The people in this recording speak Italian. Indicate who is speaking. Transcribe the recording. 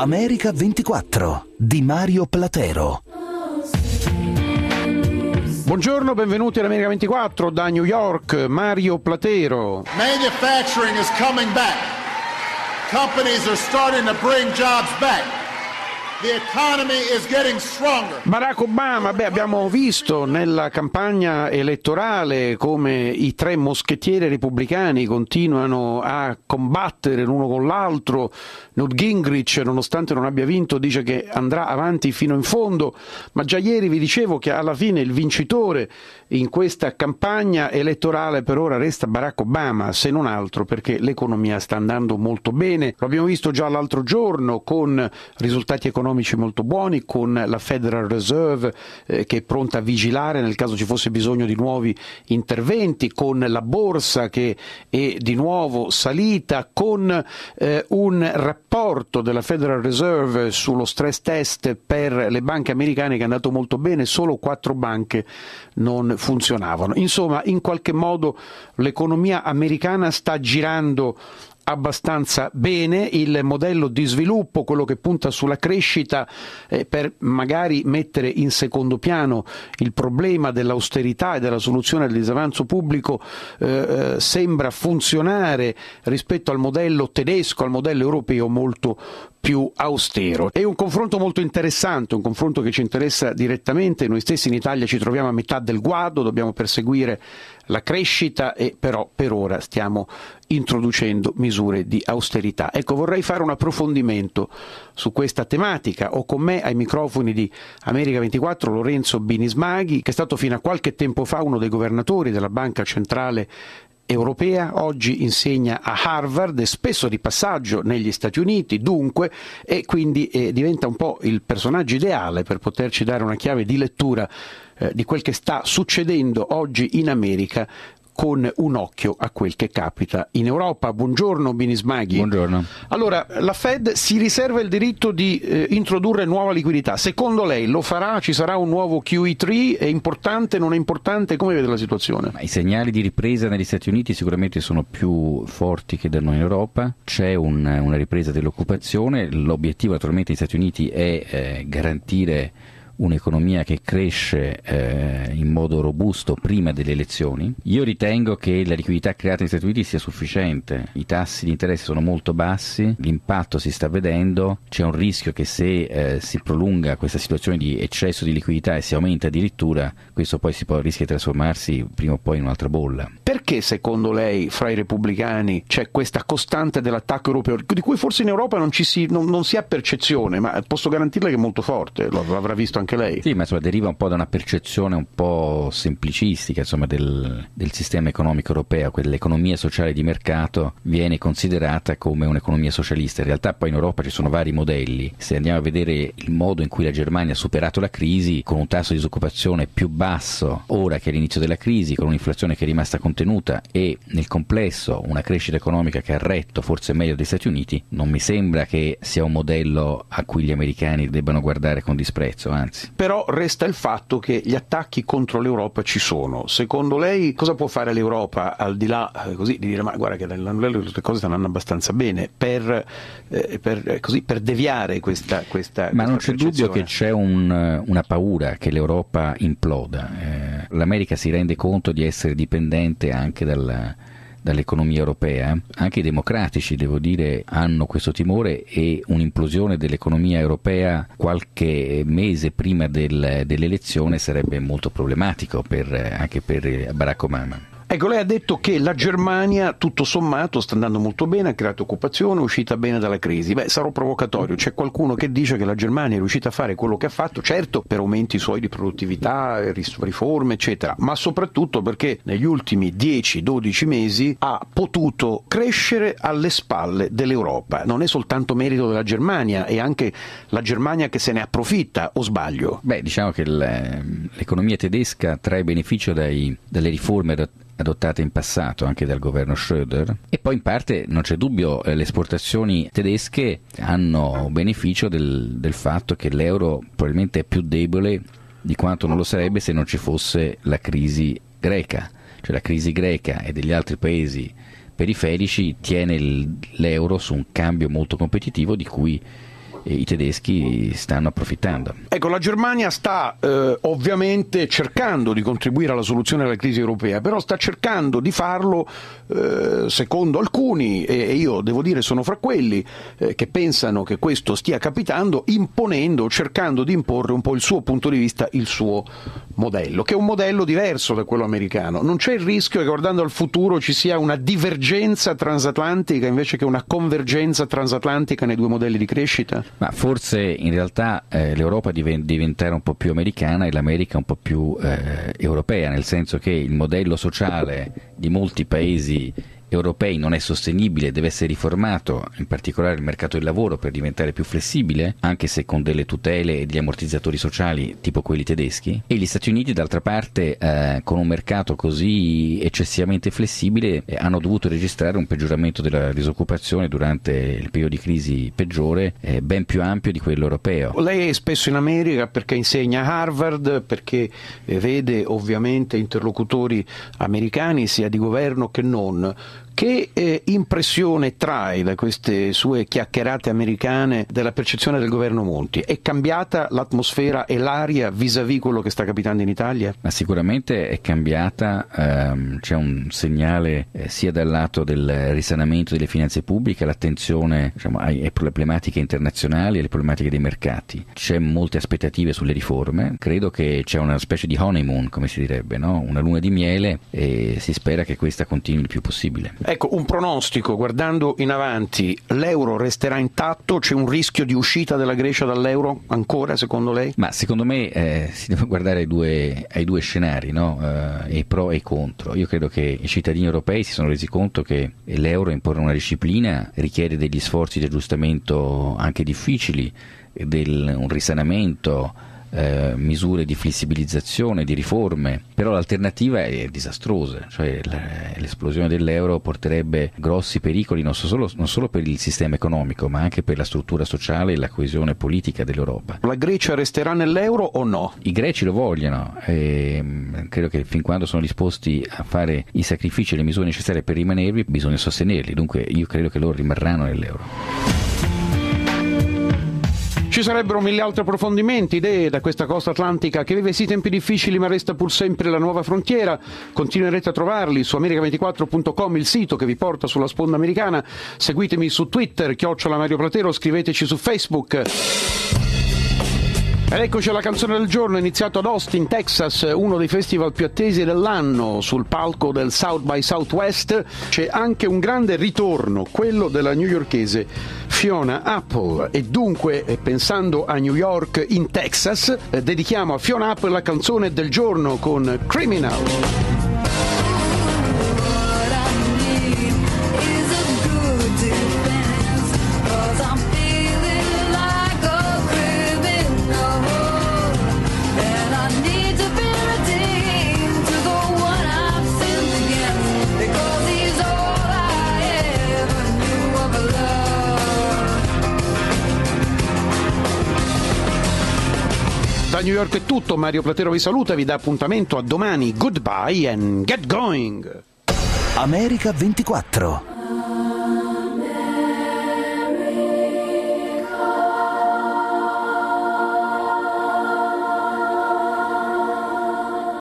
Speaker 1: America 24 di Mario Platero.
Speaker 2: Buongiorno, benvenuti all'America 24 da New York, Mario Platero.
Speaker 3: Manufacturing is coming back. Companies are starting to bring jobs back. The economy is getting stronger.
Speaker 2: Barack Obama, abbiamo visto nella campagna elettorale come i tre moschettieri repubblicani continuano a combattere l'uno con l'altro. Newt Gingrich, nonostante non abbia vinto, dice che andrà avanti fino in fondo, ma già ieri vi dicevo che alla fine il vincitore in questa campagna elettorale per ora resta Barack Obama, se non altro perché l'economia sta andando molto bene. Lo abbiamo visto già l'altro giorno con risultati economici molto buoni, con la Federal Reserve che è pronta a vigilare nel caso ci fosse bisogno di nuovi interventi, con la borsa che è di nuovo salita, con un rapporto della Federal Reserve sullo stress test per le banche americane che è andato molto bene, solo 4 banche non funzionavano. Insomma, in qualche modo l'economia americana sta girando abbastanza bene, il modello di sviluppo, quello che punta sulla crescita per magari mettere in secondo piano il problema dell'austerità e della soluzione del disavanzo pubblico, sembra funzionare rispetto al modello tedesco, al modello europeo molto più austero. È un confronto molto interessante, un confronto che ci interessa direttamente. Noi stessi in Italia ci troviamo a metà del guado, dobbiamo perseguire la crescita e però per ora stiamo introducendo misure di austerità. Ecco, vorrei fare un approfondimento su questa tematica. Ho con me ai microfoni di America 24 Lorenzo Binismaghi, che è stato fino a qualche tempo fa uno dei governatori della Banca Centrale Europea, oggi insegna a Harvard, è spesso di passaggio negli Stati Uniti, dunque, e quindi diventa un po' il personaggio ideale per poterci dare una chiave di lettura di quel che sta succedendo oggi in America, con un occhio a quel che capita in Europa. Buongiorno Binismaghi.
Speaker 4: Buongiorno.
Speaker 2: Allora, la Fed si riserva il diritto di introdurre nuova liquidità. Secondo lei lo farà? Ci sarà un nuovo QE3? È importante? Non è importante? Come vede la situazione?
Speaker 4: I segnali di ripresa negli Stati Uniti sicuramente sono più forti che da noi in Europa. C'è una ripresa dell'occupazione. L'obiettivo naturalmente negli Stati Uniti è garantire un'economia che cresce in modo robusto prima delle elezioni. Io ritengo che la liquidità creata negli Stati Uniti sia sufficiente, i tassi di interesse sono molto bassi, l'impatto si sta vedendo, c'è un rischio che se si prolunga questa situazione di eccesso di liquidità e si aumenta addirittura, questo poi rischia di trasformarsi prima o poi in un'altra bolla.
Speaker 2: Perché secondo lei fra i repubblicani c'è questa costante dell'attacco europeo, di cui forse in Europa non si ha percezione, ma posso garantirle che è molto forte, lo avrà visto anche lei?
Speaker 4: Sì, ma deriva un po' da una percezione un po' semplicistica del sistema economico europeo. L'economia sociale di mercato viene considerata come un'economia socialista. In realtà poi in Europa ci sono vari modelli. Se andiamo a vedere il modo in cui la Germania ha superato la crisi, con un tasso di disoccupazione più basso ora che all'inizio della crisi, con un'inflazione che è rimasta contenuta e nel complesso una crescita economica che ha retto forse meglio degli Stati Uniti, non mi sembra che sia un modello a cui gli americani debbano guardare con disprezzo, anzi.
Speaker 2: Però resta il fatto che gli attacchi contro l'Europa ci sono. Secondo lei cosa può fare l'Europa, al di là così di dire ma guarda che nell'anello le cose stanno andando abbastanza bene, per deviare questa
Speaker 4: ma non c'è
Speaker 2: percezione?
Speaker 4: Dubbio che c'è una paura che l'Europa imploda. L'America si rende conto di essere dipendente anche dall'economia europea. Anche i democratici, devo dire, hanno questo timore, e un'implosione dell'economia europea qualche mese prima dell'elezione sarebbe molto problematico anche per Barack Obama.
Speaker 2: Ecco, lei ha detto che la Germania, tutto sommato, sta andando molto bene, ha creato occupazione, è uscita bene dalla crisi. Sarò provocatorio, c'è qualcuno che dice che la Germania è riuscita a fare quello che ha fatto, certo per aumenti suoi di produttività, riforme, eccetera, ma soprattutto perché negli ultimi 10-12 mesi ha potuto crescere alle spalle dell'Europa. Non è soltanto merito della Germania, è anche la Germania che se ne approfitta, o sbaglio?
Speaker 4: Diciamo che l'economia tedesca trae beneficio dalle riforme adottate in passato anche dal governo Schröder, e poi in parte non c'è dubbio le esportazioni tedesche hanno beneficio del fatto che l'euro probabilmente è più debole di quanto non lo sarebbe se non ci fosse la crisi greca. Cioè la crisi greca e degli altri paesi periferici tiene l'euro su un cambio molto competitivo di cui i tedeschi stanno approfittando.
Speaker 2: Ecco, la Germania sta ovviamente cercando di contribuire alla soluzione della crisi europea, però sta cercando di farlo secondo alcuni, e io devo dire sono fra quelli che pensano che questo stia capitando, cercando di imporre un po' il suo punto di vista, il suo modello, che è un modello diverso da quello americano. Non c'è il rischio che guardando al futuro ci sia una divergenza transatlantica invece che una convergenza transatlantica nei due modelli di crescita?
Speaker 4: Ma forse in realtà l'Europa deve diventare un po' più americana e l'America un po' più europea, nel senso che il modello sociale di molti paesi europei non è sostenibile, deve essere riformato, in particolare il mercato del lavoro, per diventare più flessibile, anche se con delle tutele e degli ammortizzatori sociali tipo quelli tedeschi, e gli Stati Uniti d'altra parte con un mercato così eccessivamente flessibile hanno dovuto registrare un peggioramento della disoccupazione durante il periodo di crisi peggiore ben più ampio di quello europeo.
Speaker 2: Lei è spesso in America perché insegna a Harvard, perché vede ovviamente interlocutori americani sia di governo che non. Che impressione trae da queste sue chiacchierate americane della percezione del governo Monti? È cambiata l'atmosfera e l'aria vis-à-vis quello che sta capitando in Italia?
Speaker 4: Ma sicuramente è cambiata, c'è un segnale sia dal lato del risanamento delle finanze pubbliche, l'attenzione alle problematiche internazionali e alle problematiche dei mercati. C'è molte aspettative sulle riforme, credo che c'è una specie di honeymoon, come si direbbe, no? Una luna di miele, e si spera che questa continui il più possibile.
Speaker 2: Ecco, un pronostico, guardando in avanti, l'euro resterà intatto? C'è un rischio di uscita della Grecia dall'euro ancora, secondo lei?
Speaker 4: Ma secondo me si deve guardare ai due scenari, no? I pro e i contro. Io credo che i cittadini europei si sono resi conto che l'euro imporre una disciplina richiede degli sforzi di aggiustamento anche difficili, un risanamento, misure di flessibilizzazione, di riforme, però l'alternativa è disastrosa, cioè l'esplosione dell'euro porterebbe grossi pericoli non solo per il sistema economico, ma anche per la struttura sociale e la coesione politica dell'Europa.
Speaker 2: La Grecia resterà nell'euro o no?
Speaker 4: I greci lo vogliono e credo che fin quando sono disposti a fare i sacrifici e le misure necessarie per rimanervi, bisogna sostenerli, dunque io credo che loro rimarranno nell'euro.
Speaker 2: Ci sarebbero mille altri approfondimenti, idee da questa costa atlantica che vive sì tempi difficili ma resta pur sempre la nuova frontiera. Continuerete a trovarli su america24.com, il sito che vi porta sulla sponda americana. Seguitemi su Twitter, @Mario Platero, scriveteci su Facebook. Ed eccoci alla canzone del giorno, iniziato ad Austin, Texas, uno dei festival più attesi dell'anno. Sul palco del South by Southwest c'è anche un grande ritorno, quello della newyorkese Fiona Apple, e dunque, pensando a New York in Texas, dedichiamo a Fiona Apple la canzone del giorno con Criminal. Da New York è tutto, Mario Platero vi saluta, vi dà appuntamento a domani. Goodbye and get going!
Speaker 1: America 24